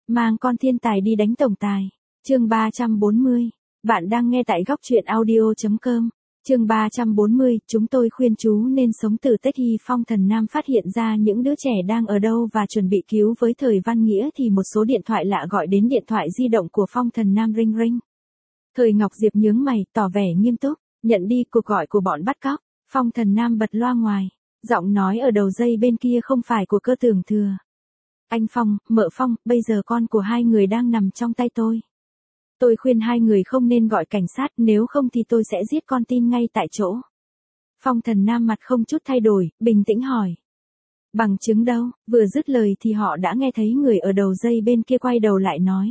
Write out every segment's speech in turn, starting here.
Mang con thiên tài đi đánh tổng tài. Chương 340. Bạn đang nghe tại góc truyện audio.com. Chương 340, chúng tôi khuyên chú nên sống tử tế. Khi Phong Thần Nam phát hiện ra những đứa trẻ đang ở đâu và chuẩn bị cứu với Thời Văn Nghĩa thì một số điện thoại lạ gọi đến điện thoại di động của Phong Thần Nam ring ring. Thời Ngọc Diệp nhướng mày, tỏ vẻ nghiêm túc, nhận đi cuộc gọi của bọn bắt cóc. Phong Thần Nam bật loa ngoài, giọng nói ở đầu dây bên kia không phải của Cơ Tưởng Thừa. Anh Phong, mợ Phong, bây giờ con của hai người đang nằm trong tay tôi. Tôi khuyên hai người không nên gọi cảnh sát, nếu không thì tôi sẽ giết con tin ngay tại chỗ. Phong Thần Nam mặt không chút thay đổi, bình tĩnh hỏi. Bằng chứng đâu? Vừa dứt lời thì họ đã nghe thấy người ở đầu dây bên kia quay đầu lại nói.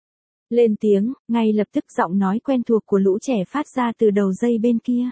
Lên tiếng, ngay lập tức giọng nói quen thuộc của lũ trẻ phát ra từ đầu dây bên kia.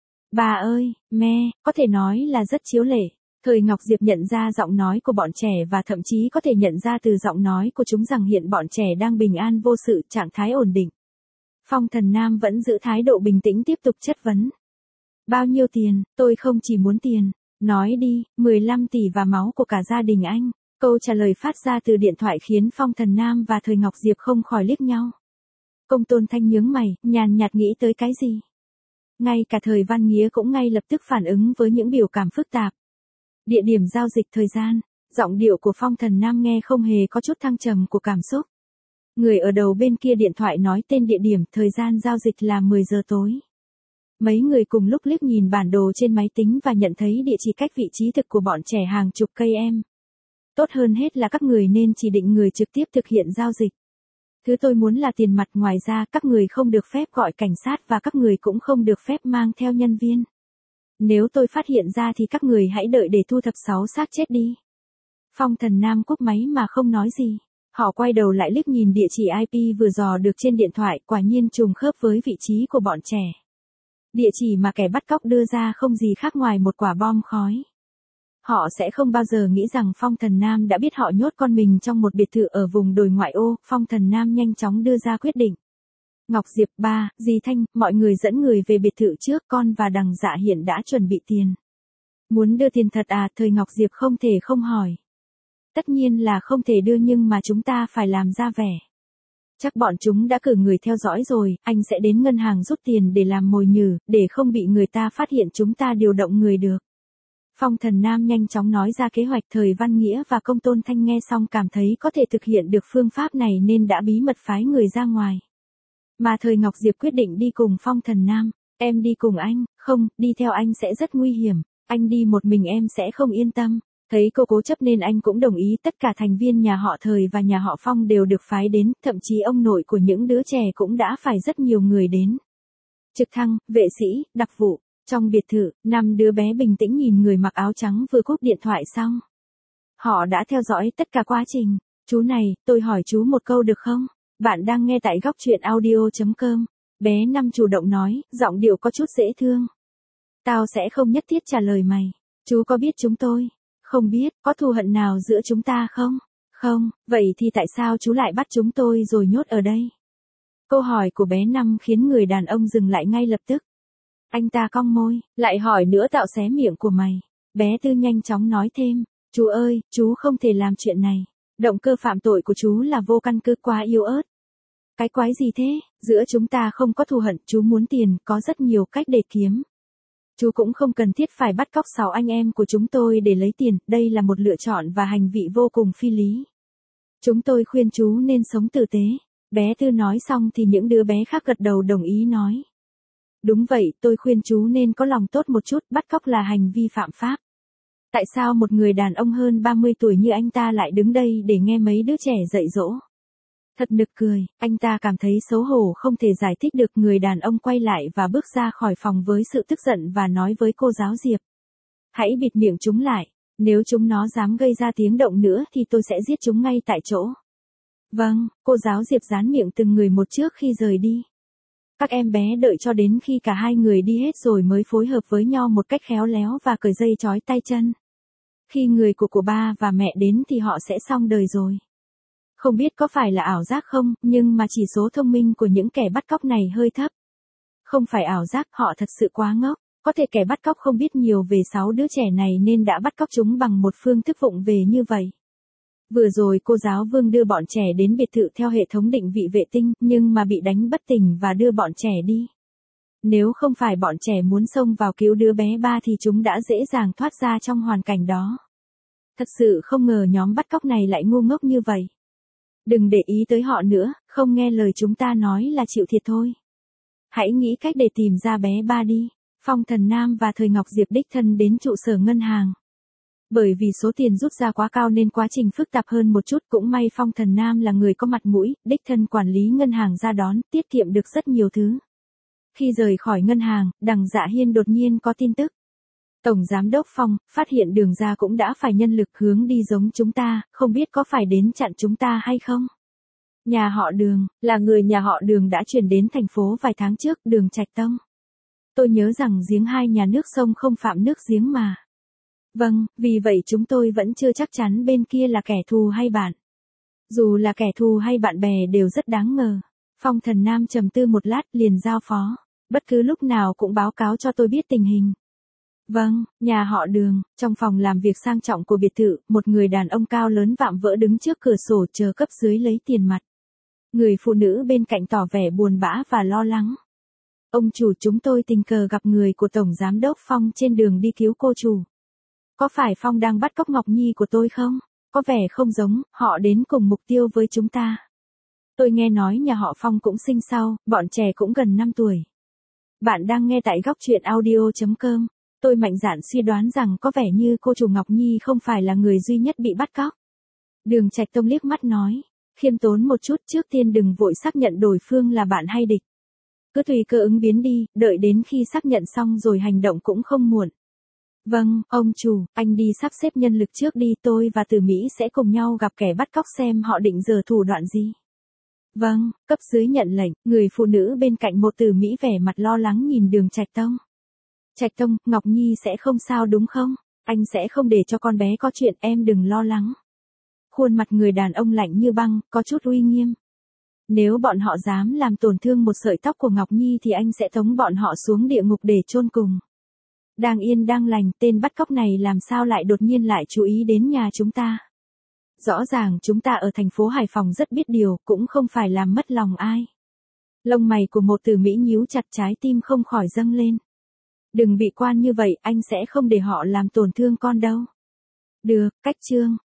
Bà ơi, me, có thể nói là rất chiếu lệ. Thời Ngọc Diệp nhận ra giọng nói của bọn trẻ và thậm chí có thể nhận ra từ giọng nói của chúng rằng hiện bọn trẻ đang bình an vô sự, trạng thái ổn định. Phong Thần Nam vẫn giữ thái độ bình tĩnh tiếp tục chất vấn. Bao nhiêu tiền? Tôi không chỉ muốn tiền. Nói đi, 15 tỷ và máu của cả gia đình anh. Câu trả lời phát ra từ điện thoại khiến Phong Thần Nam và Thời Ngọc Diệp không khỏi liếc nhau. Công Tôn Thanh nhướng mày, nhàn nhạt nghĩ tới cái gì. Ngay cả Thời Văn Nghĩa cũng ngay lập tức phản ứng với những biểu cảm phức tạp. Địa điểm giao dịch, thời gian, giọng điệu của Phong Thần Nam nghe không hề có chút thăng trầm của cảm xúc. Người ở đầu bên kia điện thoại nói tên địa điểm, thời gian giao dịch là 10 giờ tối. Mấy người cùng lúc liếc nhìn bản đồ trên máy tính và nhận thấy địa chỉ cách vị trí thực của bọn trẻ hàng chục cây em. Tốt hơn hết là các người nên chỉ định người trực tiếp thực hiện giao dịch. Thứ tôi muốn là tiền mặt, ngoài ra các người không được phép gọi cảnh sát và các người cũng không được phép mang theo nhân viên. Nếu tôi phát hiện ra thì các người hãy đợi để thu thập 6 xác chết đi. Phong Thần Nam cúp máy mà không nói gì. Họ quay đầu lại liếc nhìn địa chỉ IP vừa dò được trên điện thoại, quả nhiên trùng khớp với vị trí của bọn trẻ. Địa chỉ mà kẻ bắt cóc đưa ra không gì khác ngoài một quả bom khói. Họ sẽ không bao giờ nghĩ rằng Phong Thần Nam đã biết họ nhốt con mình trong một biệt thự ở vùng đồi ngoại ô. Phong Thần Nam nhanh chóng đưa ra quyết định. Ngọc Diệp, ba, dì Thanh, mọi người dẫn người về biệt thự trước, con và Đằng Dạ hiện đã chuẩn bị tiền. Muốn đưa tiền thật à? Thời Ngọc Diệp không thể không hỏi. Tất nhiên là không thể đưa, nhưng mà chúng ta phải làm ra vẻ. Chắc bọn chúng đã cử người theo dõi rồi, anh sẽ đến ngân hàng rút tiền để làm mồi nhử, để không bị người ta phát hiện chúng ta điều động người được. Phong Thần Nam nhanh chóng nói ra kế hoạch. Thời Văn Nghĩa và Công Tôn Thanh nghe xong cảm thấy có thể thực hiện được phương pháp này nên đã bí mật phái người ra ngoài. Mà Thời Ngọc Diệp quyết định đi cùng Phong Thần Nam. Em đi cùng anh. Không, đi theo anh sẽ rất nguy hiểm. Anh đi một mình em sẽ không yên tâm. Thấy cô cố chấp nên anh cũng đồng ý. Tất cả thành viên nhà họ Thời và nhà họ Phong đều được phái đến, thậm chí ông nội của những đứa trẻ cũng đã phải rất nhiều người đến. Trực thăng, vệ sĩ, đặc vụ. Trong biệt thự, 5 đứa bé bình tĩnh nhìn người mặc áo trắng vừa cúp điện thoại xong. Họ đã theo dõi tất cả quá trình. Chú này, tôi hỏi chú một câu được không? Bạn đang nghe tại góc truyện audio.com. Bé Năm chủ động nói, giọng điệu có chút dễ thương. Tao sẽ không nhất thiết trả lời mày. Chú có biết chúng tôi? Không biết, có thù hận nào giữa chúng ta không? Không, vậy thì tại sao chú lại bắt chúng tôi rồi nhốt ở đây? Câu hỏi của bé Năm khiến người đàn ông dừng lại ngay lập tức. Anh ta cong môi, lại hỏi nữa, tạo xé miệng của mày. Bé Tư nhanh chóng nói thêm, chú ơi, chú không thể làm chuyện này. Động cơ phạm tội của chú là vô căn cứ, quá yếu ớt. Cái quái gì thế? Giữa chúng ta không có thù hận, chú muốn tiền, có rất nhiều cách để kiếm. Chú cũng không cần thiết phải bắt cóc 6 anh em của chúng tôi để lấy tiền, đây là một lựa chọn và hành vi vô cùng phi lý. Chúng tôi khuyên chú nên sống tử tế. Bé Tư nói xong thì những đứa bé khác gật đầu đồng ý nói. Đúng vậy, tôi khuyên chú nên có lòng tốt một chút, bắt cóc là hành vi phạm pháp. Tại sao một người đàn ông hơn 30 tuổi như anh ta lại đứng đây để nghe mấy đứa trẻ dạy dỗ? Thật nực cười, anh ta cảm thấy xấu hổ không thể giải thích được. Người đàn ông quay lại và bước ra khỏi phòng với sự tức giận và nói với cô giáo Diệp. Hãy bịt miệng chúng lại, nếu chúng nó dám gây ra tiếng động nữa thì tôi sẽ giết chúng ngay tại chỗ. Vâng, cô giáo Diệp dán miệng từng người một trước khi rời đi. Các em bé đợi cho đến khi cả hai người đi hết rồi mới phối hợp với nhau một cách khéo léo và cởi dây trói tay chân. Khi người của ba và mẹ đến thì họ sẽ xong đời rồi. Không biết có phải là ảo giác không, nhưng mà chỉ số thông minh của những kẻ bắt cóc này hơi thấp. Không phải ảo giác, họ thật sự quá ngốc. Có thể kẻ bắt cóc không biết nhiều về 6 đứa trẻ này nên đã bắt cóc chúng bằng một phương thức vụng về như vậy. Vừa rồi cô giáo Vương đưa bọn trẻ đến biệt thự theo hệ thống định vị vệ tinh, nhưng mà bị đánh bất tỉnh và đưa bọn trẻ đi. Nếu không phải bọn trẻ muốn xông vào cứu đứa bé ba thì chúng đã dễ dàng thoát ra trong hoàn cảnh đó. Thật sự không ngờ nhóm bắt cóc này lại ngu ngốc như vậy. Đừng để ý tới họ nữa, không nghe lời chúng ta nói là chịu thiệt thôi. Hãy nghĩ cách để tìm ra bé ba đi. Phong Thần Nam và Thời Ngọc Diệp đích thân đến trụ sở ngân hàng. Bởi vì số tiền rút ra quá cao nên quá trình phức tạp hơn một chút, cũng may Phong Thần Nam là người có mặt mũi, đích thân quản lý ngân hàng ra đón, tiết kiệm được rất nhiều thứ. Khi rời khỏi ngân hàng, Đằng Dạ Hiên đột nhiên có tin tức. Tổng Giám đốc Phong, phát hiện Đường ra cũng đã phải nhân lực hướng đi giống chúng ta, không biết có phải đến chặn chúng ta hay không? Nhà họ Đường, là người nhà họ Đường đã chuyển đến thành phố vài tháng trước, Đường Trạch Tông. Tôi nhớ rằng giếng hai nhà nước sông không phạm nước giếng mà. Vâng, vì vậy chúng tôi vẫn chưa chắc chắn bên kia là kẻ thù hay bạn. Dù là kẻ thù hay bạn bè đều rất đáng ngờ. Phong Thần Nam trầm tư một lát liền giao phó. Bất cứ lúc nào cũng báo cáo cho tôi biết tình hình. Vâng, nhà họ Đường, trong phòng làm việc sang trọng của biệt thự, một người đàn ông cao lớn vạm vỡ đứng trước cửa sổ chờ cấp dưới lấy tiền mặt. Người phụ nữ bên cạnh tỏ vẻ buồn bã và lo lắng. Ông chủ, chúng tôi tình cờ gặp người của Tổng Giám đốc Phong trên đường đi cứu cô chủ. Có phải Phong đang bắt cóc Ngọc Nhi của tôi không? Có vẻ không giống, họ đến cùng mục tiêu với chúng ta. Tôi nghe nói nhà họ Phong cũng sinh sau, bọn trẻ cũng gần 5 tuổi. Bạn đang nghe tại góc truyện audio.com. Tôi mạnh dạn suy đoán rằng có vẻ như cô chủ Ngọc Nhi không phải là người duy nhất bị bắt cóc. Đường Trạch Tông liếc mắt nói. Khiêm tốn một chút, trước tiên đừng vội xác nhận đối phương là bạn hay địch. Cứ tùy cơ ứng biến đi, đợi đến khi xác nhận xong rồi hành động cũng không muộn. Vâng, ông chủ, anh đi sắp xếp nhân lực trước đi, tôi và Từ Mỹ sẽ cùng nhau gặp kẻ bắt cóc xem họ định giở thủ đoạn gì. Vâng, cấp dưới nhận lệnh, người phụ nữ bên cạnh một Từ Mỹ vẻ mặt lo lắng nhìn Đường Trạch Tông. Trạch Tông, Ngọc Nhi sẽ không sao đúng không? Anh sẽ không để cho con bé có chuyện, em đừng lo lắng. Khuôn mặt người đàn ông lạnh như băng, có chút uy nghiêm. Nếu bọn họ dám làm tổn thương một sợi tóc của Ngọc Nhi thì anh sẽ tống bọn họ xuống địa ngục để chôn cùng. Đang yên đang lành, tên bắt cóc này làm sao lại đột nhiên lại chú ý đến nhà chúng ta? Rõ ràng chúng ta ở thành phố Hải Phòng rất biết điều, cũng không phải làm mất lòng ai. Lông mày của một Từ Mỹ nhíu chặt, trái tim không khỏi dâng lên. Đừng bị quan như vậy, anh sẽ không để họ làm tổn thương con đâu. Được, cách chương.